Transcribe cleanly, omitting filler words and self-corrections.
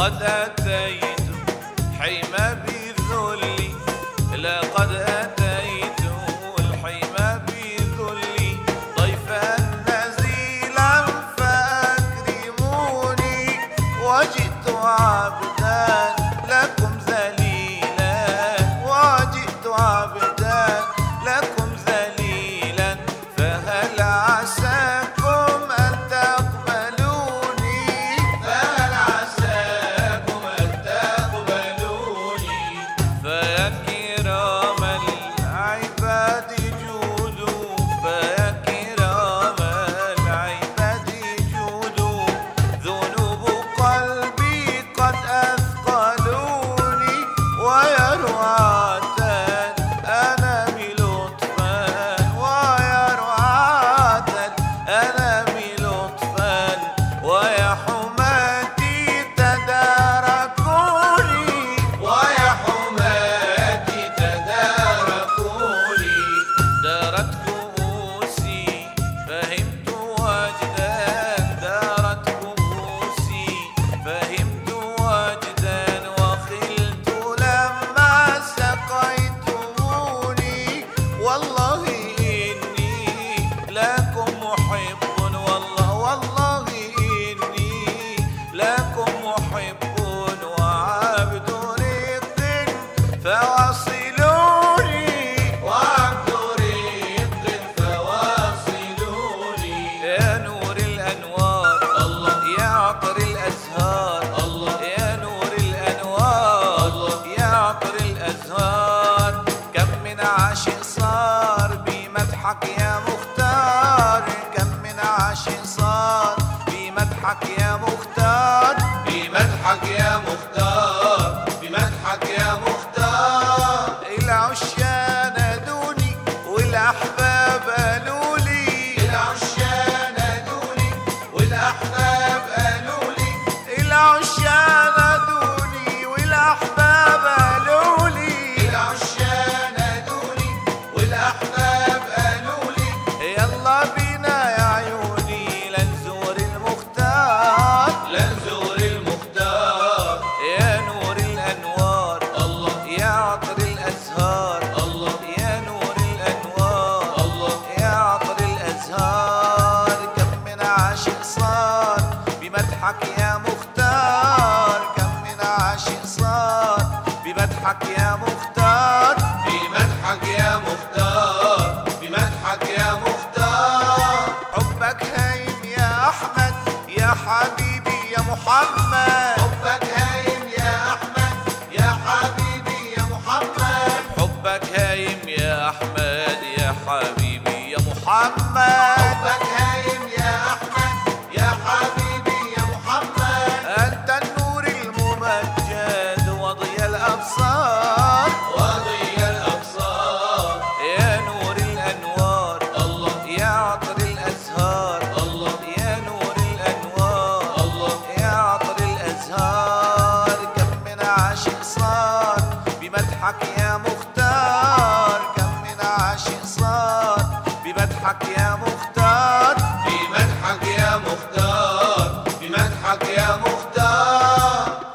لقد أتيت حيمة بذلي، لقد أتيت الحيمة بذلي، ضيفا نزيلا فأكرموني، وجئت عبدا لكم ذليلا، وجئت عبدا لكم ذليلا، فهل عساكم أن تقبلوني، فهل عساكم أن تقبلوني، فيا كرام العباد جودوا، فيا كرام العباد جودوا، ذنوب قلبي قد أثقلوني، ويا رعاة الأنام لطفا، ويا رعاة الأنام لطفا، ويا حماتي تداركوني، ويا حماتي تداركوني، دارت كؤوسي فهمت وجدا، دارت كؤوسي فهمت وجدا، وخلت لما سقيتموني، والله إني لكم محب، والله إني لكم محب، وعبد رق فواصلوني، وعبد رق فواصلوني، يا نور الأنوار الله، يا عطر الأزهار الله، يا نور الأنوار يا عطر الأزهار، كم من عاشق صار بمدحك يا مختار، كم من عاشق صار بمدحك يا مختار، بمدحك يا مختار، بمدحك يا مختار، العشاق نادوني والأحباب قالوا لي، العشاق نادوني والأحباب قالوا لي، العشاق نادوني والأحباب قالوا لي، العشاق نادوني والأحباب قالوا لي، يلا بينا يا عيوني لنزور المختار، لنزور المختار، يا نور الأنوار الله، يا عطر الأزهار الله، يا نور الأنوار الله، يا عطر الأزهار، كم من عاشق صار بمدحك يا مختار، كم من عاشق صار بمدحك يا مختار، بمدحك يا مختار، بمدحك يا مختار، حبك هايم يا أحمد يا حبيبي يا محمد،